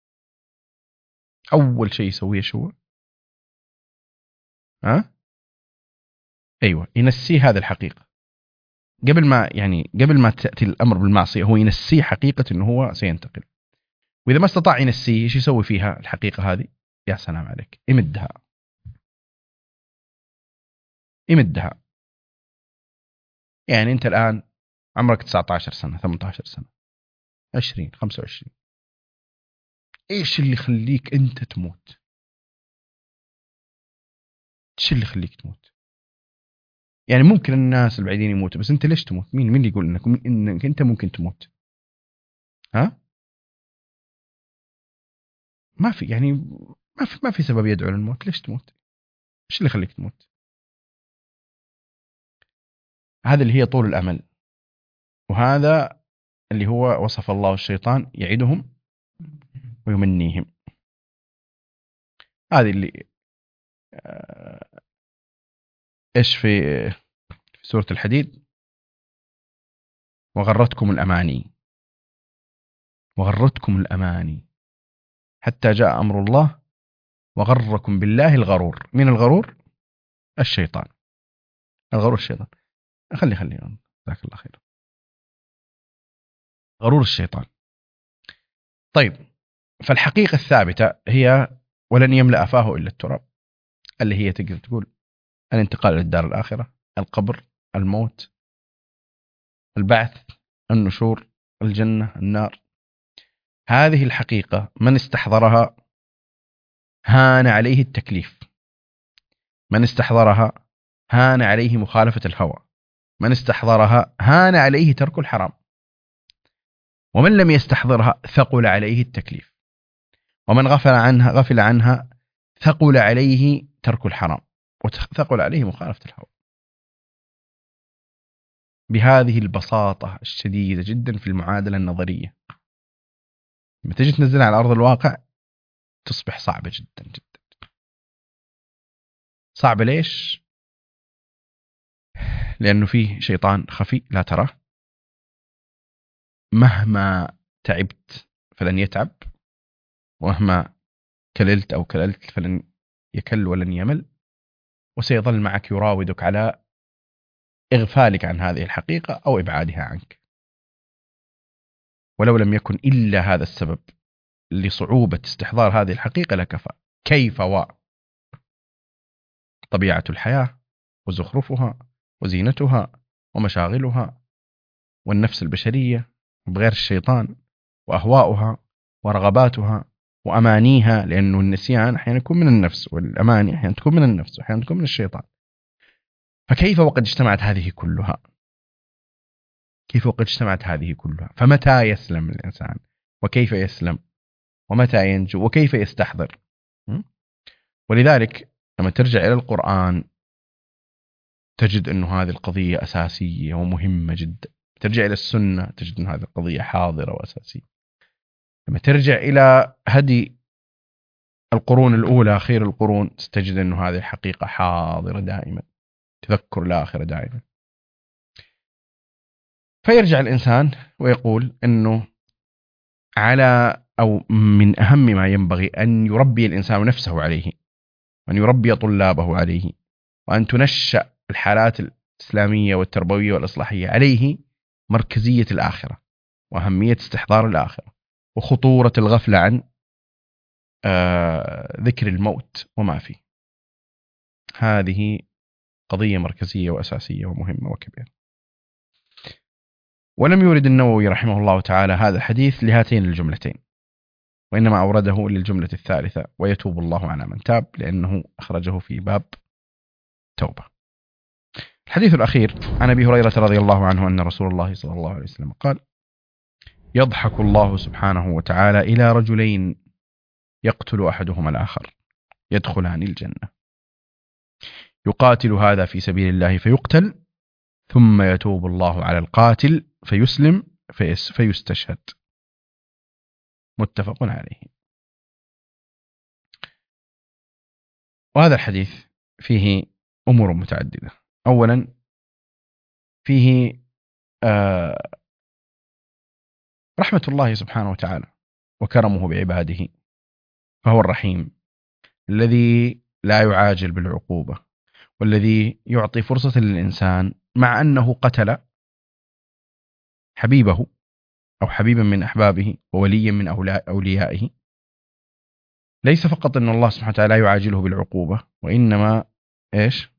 أول شيء يسويه شو؟ أيوة، ينسيه هذه الحقيقة. قبل ما تأتي الأمر بالمعصية هو ينسيه حقيقة أنه هو سينتقل. وإذا ما استطاع ينسيه، إيش يسوي فيها الحقيقة هذه؟ يا سلام عليك، يمدها. يعني أنت الآن عمرك 19 سنة، 18 سنة، 20، 25. إيش اللي يخليك أنت تموت؟ إيش اللي يخليك تموت؟ يعني ممكن الناس البعيدين يموتوا، بس أنت ليش تموت؟ مين اللي يقول إنك أنت ممكن تموت؟ ما في، يعني ما في سبب يدعو للموت. ليش تموت؟ إيش اللي يخليك تموت؟ هذا اللي هي طول الأمل، وهذا اللي هو وصف الله الشيطان يعدهم ويمنيهم. هذه اللي إيش في سورة الحديد؟ وغرتكم الأماني حتى جاء أمر الله وغركم بالله الغرور. من الغرور؟ الشيطان. الغرور الشيطان. خلي جزاك الله خير. غرور الشيطان. طيب، فالحقيقة الثابتة هي ولن يملأ فاه إلا التراب، اللي هي تقدر تقول الانتقال إلى الدار الآخرة، القبر، الموت، البعث، النشور، الجنة، النار. هذه الحقيقة من استحضرها هان عليه التكليف، من استحضرها هان عليه مخالفة الهوى، من استحضرها هان عليه ترك الحرام، ومن لم يستحضرها ثقل عليه التكليف، ومن غفل عنها ثقل عليه ترك الحرام، وثقل عليه مخالفة الهوى. بهذه البساطة الشديدة جدا في المعادلة النظرية، لما تجي تنزلها على أرض الواقع تصبح صعبة جدا جدا. صعبة ليش؟ لأنه فيه شيطان خفي لا تراه، مهما تعبت فلن يتعب، ومهما كللت أو كللت فلن يكل ولن يمل، وسيظل معك يراودك على إغفالك عن هذه الحقيقة أو إبعادها عنك. ولو لم يكن إلا هذا السبب لصعوبة استحضار هذه الحقيقة لكفى. كيف طبيعة الحياة وزخرفها وزينتها ومشاغلها والنفس البشرية بغير الشيطان وأهواؤها ورغباتها وأمانيها، لأنه النسيان أحيانا يكون من النفس، والأماني أحيانا تكون من النفس وأحيانا تكون من الشيطان. فكيف وقد اجتمعت هذه كلها؟ فمتى يسلم الإنسان؟ وكيف يسلم؟ ومتى ينجو؟ وكيف يستحضر؟ ولذلك لما ترجع إلى القرآن تجد أنه هذه القضية أساسية ومهمة جدا. ترجع إلى السنة تجد أن هذه القضية حاضرة وأساسية. لما ترجع إلى هدي القرون الأولى، خير القرون، تجد أنه هذه الحقيقة حاضرة دائما، تذكر الآخرة دائما. فيرجع الإنسان ويقول أنه من أهم ما ينبغي أن يربي الإنسان نفسه عليه، وأن يربي طلابه عليه، وأن تنشأ الحالات الإسلامية والتربوية والإصلاحية عليه مركزية الآخرة، وأهمية استحضار الآخرة، وخطورة الغفلة عن ذكر الموت وما فيه. هذه قضية مركزية وأساسية ومهمة وكبيرة. ولم يورد النووي رحمه الله تعالى هذا الحديث لهاتين الجملتين، وإنما أورده للجملة الثالثة: ويتوب الله على من تاب، لأنه أخرجه في باب توبة. الحديث الأخير عن أبي هريرة رضي الله عنه أن رسول الله صلى الله عليه وسلم قال: يضحك الله سبحانه وتعالى إلى رجلين يقتل أحدهما الآخر، يدخلان الجنة. يقاتل هذا في سبيل الله فيقتل، ثم يتوب الله على القاتل فيسلم فيستشهد. متفق عليه. وهذا الحديث فيه أمور متعددة. أولا فيه رحمة الله سبحانه وتعالى وكرمه بعباده، فهو الرحيم الذي لا يعاجل بالعقوبة، والذي يعطي فرصة للإنسان مع أنه قتل حبيبه أو حبيبا من أحبابه ووليا من أوليائه، ليس فقط أن الله سبحانه وتعالى يعاجله بالعقوبة، وإنما إيش؟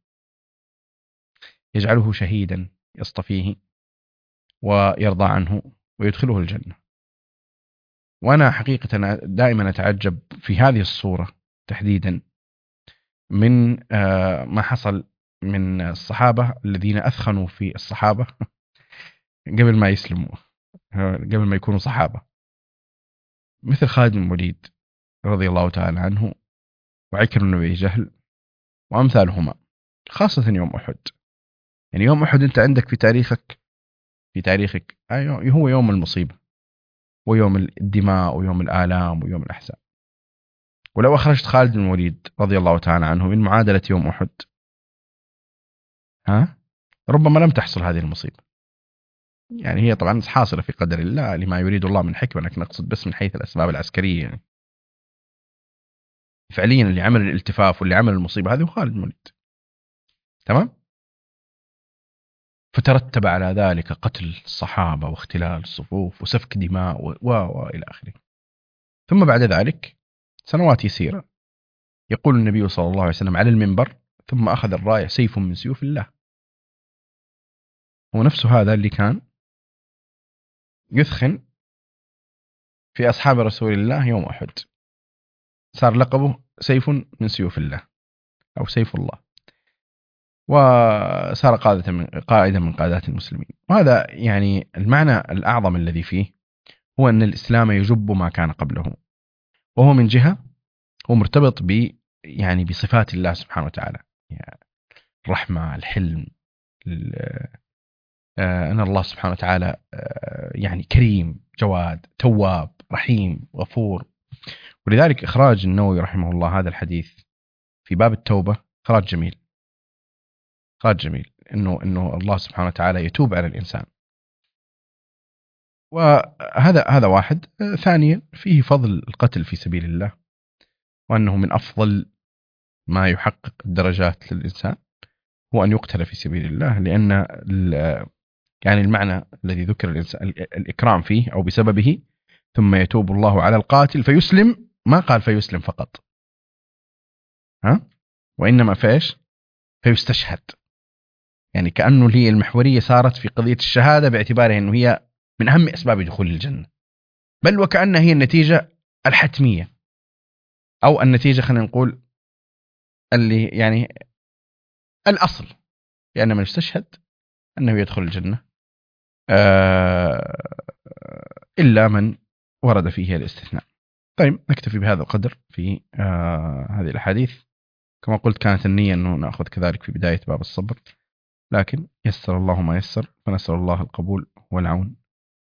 يجعله شهيدا يصطفيه ويرضى عنه ويدخله الجنة. وأنا حقيقة دائما أتعجب في هذه الصورة تحديدا من ما حصل من الصحابة الذين أثخنوا في الصحابة قبل ما يسلموا، قبل ما يكونوا صحابة، مثل خالد بن الوليد رضي الله تعالى عنه، وعكرمة بن أبي جهل وأمثالهما، خاصة يوم أحد. يعني يوم أحد أنت عندك في تاريخك هو يوم المصيبة ويوم الدماء ويوم الآلام ويوم الأحزان. ولو أخرجت خالد بن الوليد رضي الله تعالى عنه من معادلة يوم أحد، ربما لم تحصل هذه المصيبة. يعني هي طبعا حاصلة في قدر الله لما يريد الله من حكمة، لكن نقصد بس من حيث الأسباب العسكرية. يعني فعليا اللي عمل الالتفاف واللي عمل المصيبة هذه هو خالد بن الوليد. تمام؟ فترتب على ذلك قتل الصحابة واختلال الصفوف وسفك دماء وإلى آخره. ثم بعد ذلك سنوات يسيرة يقول النبي صلى الله عليه وسلم على المنبر: ثم أخذ الراية سيف من سيوف الله. هو نفسه هذا اللي كان يثخن في أصحاب رسول الله يوم أحد، صار لقبه سيف من سيوف الله أو سيف الله، وصار قائدا من قادات المسلمين. وهذا يعني المعنى الأعظم الذي فيه هو أن الإسلام يجب ما كان قبله، وهو من جهة هو مرتبط يعني بصفات الله سبحانه وتعالى، يعني الرحمة، الحلم، أن الله سبحانه وتعالى يعني كريم، جواد، تواب، رحيم، غفور. ولذلك إخراج النووي رحمه الله هذا الحديث في باب التوبة إخراج جميل، إخراج جميل، إنه الله سبحانه وتعالى يتوب على الإنسان. وهذا واحد. ثانيا فيه فضل القتل في سبيل الله، وأنه من أفضل ما يحقق الدرجات للإنسان هو أن يقتل في سبيل الله، لأن يعني المعنى الذي ذكر الإنسان الإكرام فيه أو بسببه، ثم يتوب الله على القاتل فيسلم، ما قال فيسلم فقط، وإنما فيش فيستشهد. يعني كأنه هي المحورية صارت في قضية الشهادة باعتبارها أنه هي من أهم أسباب دخول الجنة، بل وكأنها هي النتيجة الحتمية أو النتيجة خلينا نقول اللي يعني الأصل، لأن من يستشهد أنه يدخل الجنة إلا من ورد فيه الاستثناء. طيب نكتفي بهذا القدر في هذه الأحاديث. كما قلت كانت النية أنه نأخذ كذلك في بداية باب الصبر، لكن يسر الله ما يسر، فنسأل الله القبول والعون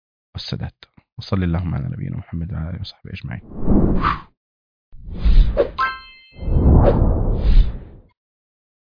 والسداد. وصلى اللهم على نبينا محمد وعلى آله وصحبه أجمعين.